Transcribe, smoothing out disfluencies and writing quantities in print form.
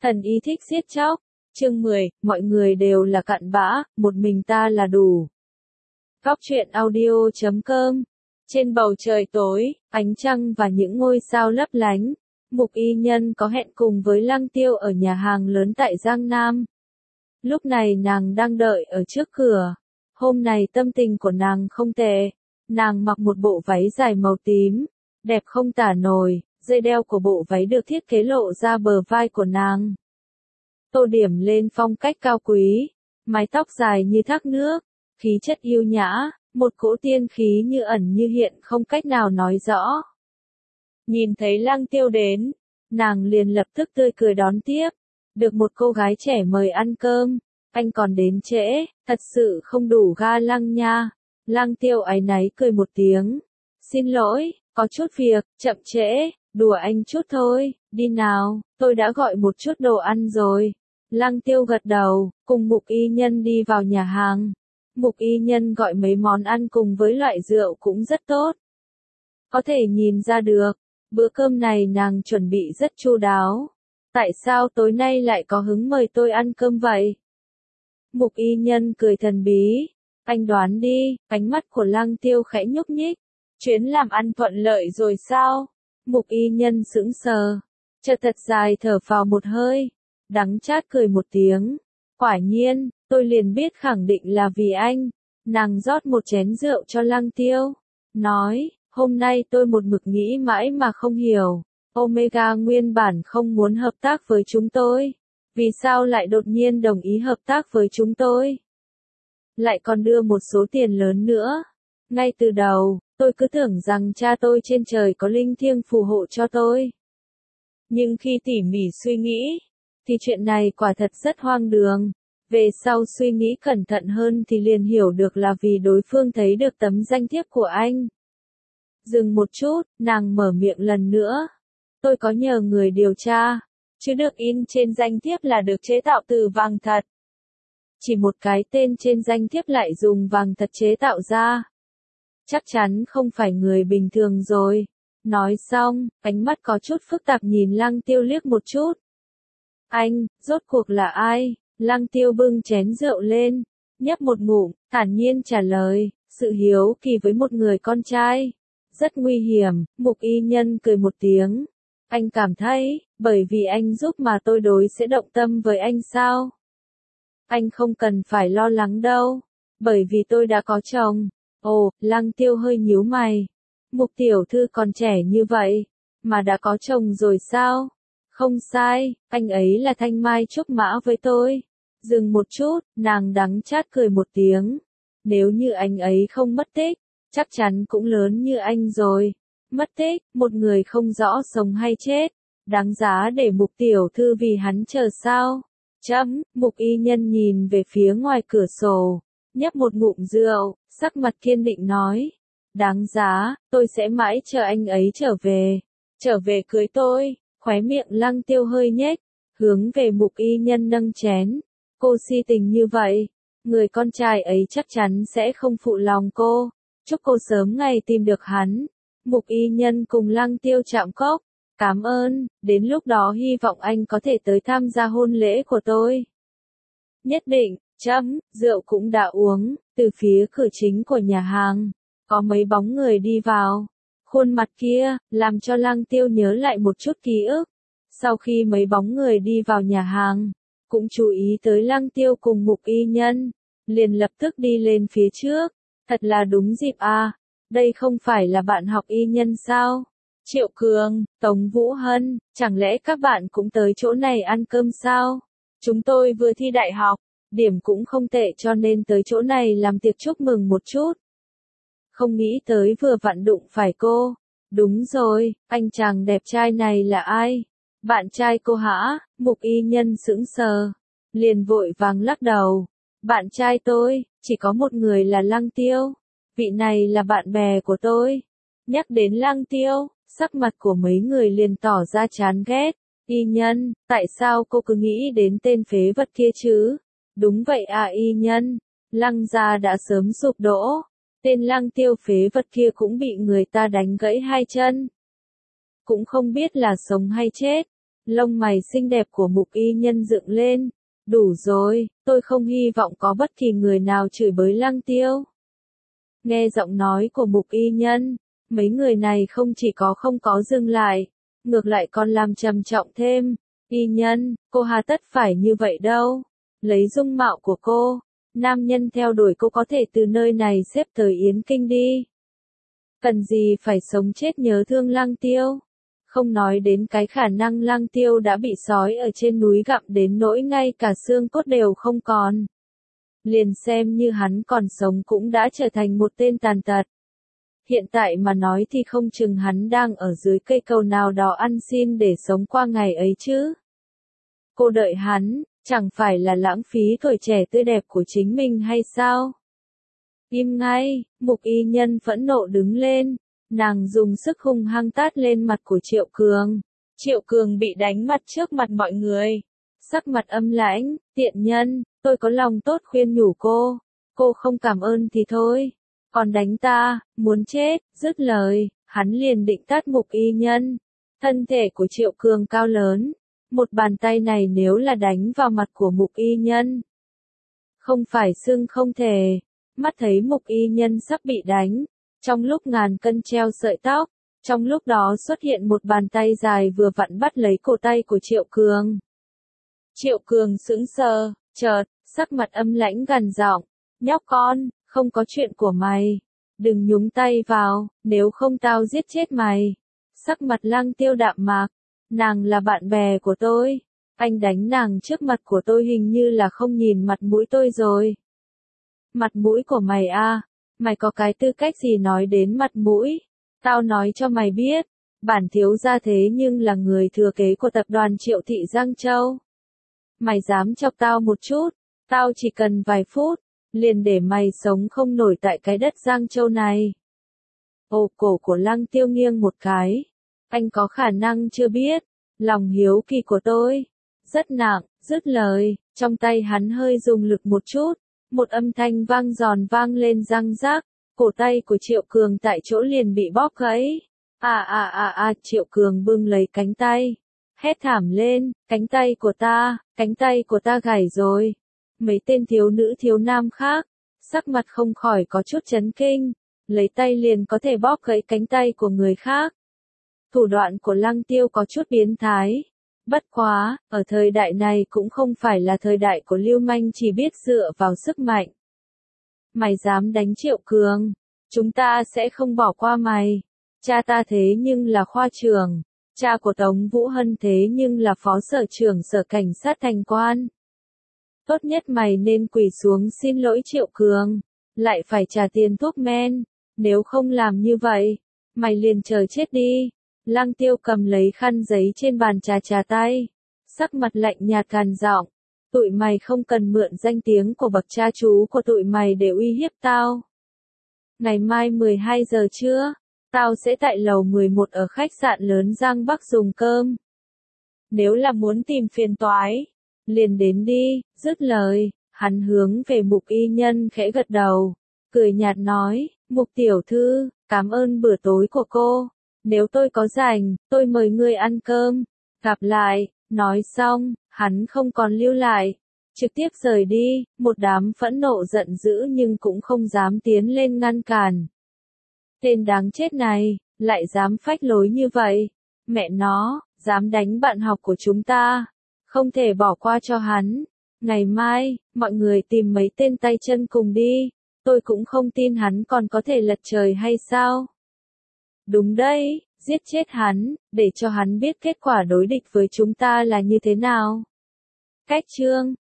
Thần y thích giết chóc. Chương 10, mọi người đều là cặn bã, một mình ta là đủ. Góc truyện audio.com. Trên bầu trời tối, ánh trăng và những ngôi sao lấp lánh, Mục Y Nhân có hẹn cùng với Lăng Tiêu ở nhà hàng lớn tại Giang Nam. Lúc này nàng đang đợi ở trước cửa. Hôm này tâm tình của nàng không tệ. Nàng mặc một bộ váy dài màu tím, đẹp không tả nổi, dây đeo của bộ váy được thiết kế lộ ra bờ vai của nàng. Tô điểm lên phong cách cao quý, mái tóc dài như thác nước, khí chất yêu nhã, một cỗ tiên khí như ẩn như hiện không cách nào nói rõ. Nhìn thấy Lăng Tiêu đến, nàng liền lập tức tươi cười đón tiếp, được một cô gái trẻ mời ăn cơm, anh còn đến trễ, thật sự không đủ ga lăng nha. Lăng Tiêu áy náy cười một tiếng, xin lỗi, có chút việc, chậm trễ, đùa anh chút thôi, đi nào, tôi đã gọi một chút đồ ăn rồi. Lăng Tiêu gật đầu, cùng Mục Y Nhân đi vào nhà hàng. Mục Y Nhân gọi mấy món ăn cùng với loại rượu cũng rất tốt. Có thể nhìn ra được, bữa cơm này nàng chuẩn bị rất chu đáo. Tại sao tối nay lại có hứng mời tôi ăn cơm vậy? Mục Y Nhân cười thần bí. Anh đoán đi, ánh mắt của Lăng Tiêu khẽ nhúc nhích. Chuyến làm ăn thuận lợi rồi sao? Mục Y Nhân sững sờ, chợt thật dài thở phào một hơi, đắng chát cười một tiếng. Quả nhiên, tôi liền biết khẳng định là vì anh. Nàng rót một chén rượu cho Lăng Tiêu, nói, hôm nay tôi một mực nghĩ mãi mà không hiểu. Omega nguyên bản không muốn hợp tác với chúng tôi. Vì sao lại đột nhiên đồng ý hợp tác với chúng tôi? Lại còn đưa một số tiền lớn nữa. Ngay từ đầu, tôi cứ tưởng rằng cha tôi trên trời có linh thiêng phù hộ cho tôi. Nhưng khi tỉ mỉ suy nghĩ, thì chuyện này quả thật rất hoang đường. Về sau suy nghĩ cẩn thận hơn thì liền hiểu được là vì đối phương thấy được tấm danh thiếp của anh. Dừng một chút, nàng mở miệng lần nữa. Tôi có nhờ người điều tra, chứ được in trên danh thiếp là được chế tạo từ vàng thật. Chỉ một cái tên trên danh thiếp lại dùng vàng thật chế tạo ra. Chắc chắn không phải người bình thường rồi. Nói xong, ánh mắt có chút phức tạp nhìn Lăng Tiêu liếc một chút. Anh, rốt cuộc là ai? Lăng Tiêu bưng chén rượu lên, nhấp một ngụm, thản nhiên trả lời, sự hiếu kỳ với một người con trai. Rất nguy hiểm. Mục Y Nhân cười một tiếng. Anh cảm thấy, bởi vì anh giúp mà tôi đối sẽ động tâm với anh sao? Anh không cần phải lo lắng đâu, bởi vì tôi đã có chồng. Ồ, Lăng Tiêu hơi nhíu mày. Mục tiểu thư còn trẻ như vậy, mà đã có chồng rồi sao? Không sai, anh ấy là thanh mai trúc mã với tôi. Dừng một chút, nàng đắng chát cười một tiếng. Nếu như anh ấy không mất tích, chắc chắn cũng lớn như anh rồi. Mất tích, một người không rõ sống hay chết, đáng giá để Mục tiểu thư vì hắn chờ sao? Mục Y Nhân nhìn về phía ngoài cửa sổ, nhấp một ngụm rượu, sắc mặt kiên định nói. Đáng giá, tôi sẽ mãi chờ anh ấy trở về cưới tôi. Khóe miệng Lăng Tiêu hơi nhếch, hướng về Mục Y Nhân nâng chén. Cô si tình như vậy, người con trai ấy chắc chắn sẽ không phụ lòng cô. Chúc cô sớm ngày tìm được hắn. Mục Y Nhân cùng Lăng Tiêu chạm cốc. Cảm ơn, đến lúc đó hy vọng anh có thể tới tham gia hôn lễ của tôi. Nhất định. Rượu cũng đã uống. Từ phía cửa chính của nhà hàng, có mấy bóng người đi vào. Khuôn mặt kia, làm cho Lăng Tiêu nhớ lại một chút ký ức. Sau khi mấy bóng người đi vào nhà hàng, cũng chú ý tới Lăng Tiêu cùng Mục Y Nhân, liền lập tức đi lên phía trước. Thật là đúng dịp à, đây không phải là bạn học y nhân sao? Triệu Cường, Tống Vũ Hân, chẳng lẽ các bạn cũng tới chỗ này ăn cơm sao? Chúng tôi vừa thi đại học, điểm cũng không tệ cho nên tới chỗ này làm tiệc chúc mừng một chút. Không nghĩ tới vừa vặn đụng phải cô. Đúng rồi, anh chàng đẹp trai này là ai? Bạn trai cô hả? Mục Y Nhân sững sờ, liền vội vàng lắc đầu. Bạn trai tôi, chỉ có một người là Lăng Tiêu. Vị này là bạn bè của tôi. Nhắc đến Lăng Tiêu, sắc mặt của mấy người liền tỏ ra chán ghét. Y Nhân, tại sao cô cứ nghĩ đến tên phế vật kia chứ? Đúng vậy à Y Nhân, Lăng gia đã sớm sụp đổ. Tên Lăng Tiêu phế vật kia cũng bị người ta đánh gãy hai chân. Cũng không biết là sống hay chết. Lông mày xinh đẹp của Mục Y Nhân dựng lên. Đủ rồi, tôi không hy vọng có bất kỳ người nào chửi bới Lăng Tiêu. Nghe giọng nói của Mục Y Nhân, mấy người này không chỉ không có dừng lại, ngược lại còn làm trầm trọng thêm. Y Nhân, cô hà tất phải như vậy đâu. Lấy dung mạo của cô, nam nhân theo đuổi cô có thể từ nơi này xếp tới Yến Kinh đi. Cần gì phải sống chết nhớ thương Lăng Tiêu. Không nói đến cái khả năng Lăng Tiêu đã bị sói ở trên núi gặm đến nỗi ngay cả xương cốt đều không còn. Liền xem như hắn còn sống cũng đã trở thành một tên tàn tật. Hiện tại mà nói thì không chừng hắn đang ở dưới cây cầu nào đó ăn xin để sống qua ngày ấy chứ. Cô đợi hắn, chẳng phải là lãng phí tuổi trẻ tươi đẹp của chính mình hay sao? Im ngay, Mục Y Nhân phẫn nộ đứng lên, nàng dùng sức hung hăng tát lên mặt của Triệu Cường. Triệu Cường bị đánh mặt trước mặt mọi người. Sắc mặt âm lãnh, tiện nhân, tôi có lòng tốt khuyên nhủ cô không cảm ơn thì thôi. Còn đánh ta, muốn chết, dứt lời, hắn liền định tát Mục Y Nhân. Thân thể của Triệu Cường cao lớn, một bàn tay này nếu là đánh vào mặt của Mục Y Nhân, không phải xưng không thể. Mắt thấy Mục Y Nhân sắp bị đánh, trong lúc ngàn cân treo sợi tóc, trong lúc đó xuất hiện một bàn tay dài vừa vặn bắt lấy cổ tay của Triệu Cường. Triệu Cường sững sờ, chợt, sắc mặt âm lãnh gằn giọng, nhóc con, không có chuyện của mày, đừng nhúng tay vào, nếu không tao giết chết mày. Sắc mặt Lăng Tiêu đạm mạc, nàng là bạn bè của tôi, anh đánh nàng trước mặt của tôi hình như là không nhìn mặt mũi tôi rồi. Mặt mũi của mày à, mày có cái tư cách gì nói đến mặt mũi? Tao nói cho mày biết, bản thiếu gia thế nhưng là người thừa kế của tập đoàn Triệu Thị Giang Châu. Mày dám chọc tao một chút, tao chỉ cần vài phút, liền để mày sống không nổi tại cái đất Giang Châu này. Ồ, cổ của Lăng Tiêu nghiêng một cái. Anh có khả năng chưa biết, lòng hiếu kỳ của tôi rất nặng. Dứt lời, trong tay hắn hơi dùng lực một chút, một âm thanh vang giòn vang lên răng rác, cổ tay của Triệu Cường tại chỗ liền bị bóp gãy. Triệu Cường bưng lấy cánh tay, hét thảm lên, cánh tay của ta gãy rồi. Mấy tên thiếu nữ thiếu nam khác, sắc mặt không khỏi có chút chấn kinh, lấy tay liền có thể bóp gãy cánh tay của người khác. Thủ đoạn của Lăng Tiêu có chút biến thái. Bất quá, ở thời đại này cũng không phải là thời đại của lưu manh chỉ biết dựa vào sức mạnh. Mày dám đánh Triệu Cường, chúng ta sẽ không bỏ qua mày. Cha ta thế nhưng là khoa trưởng, cha của Tống Vũ Hân thế nhưng là phó sở trưởng sở cảnh sát thành quan. Tốt nhất mày nên quỳ xuống xin lỗi Triệu Cường, lại phải trả tiền thuốc men, nếu không làm như vậy, mày liền chờ chết đi. Lăng Tiêu cầm lấy khăn giấy trên bàn trà tay, sắc mặt lạnh nhạt gằn giọng, tụi mày không cần mượn danh tiếng của bậc cha chú của tụi mày để uy hiếp tao. Ngày mai 12 giờ trưa, tao sẽ tại lầu 11 ở khách sạn lớn Giang Bắc dùng cơm. Nếu là muốn tìm phiền toái, liền đến đi. Dứt lời, hắn hướng về Mục Y Nhân khẽ gật đầu, cười nhạt nói, Mục tiểu thư, cảm ơn bữa tối của cô. Nếu tôi có rảnh, tôi mời ngươi ăn cơm. Gặp lại. Nói xong, hắn không còn lưu lại, trực tiếp rời đi. Một đám phẫn nộ giận dữ nhưng cũng không dám tiến lên ngăn cản. Tên đáng chết này, lại dám phách lối như vậy. Mẹ nó, dám đánh bạn học của chúng ta. Không thể bỏ qua cho hắn. Ngày mai, mọi người tìm mấy tên tay chân cùng đi. Tôi cũng không tin hắn còn có thể lật trời hay sao. Đúng đấy, giết chết hắn, để cho hắn biết kết quả đối địch với chúng ta là như thế nào. Cách chương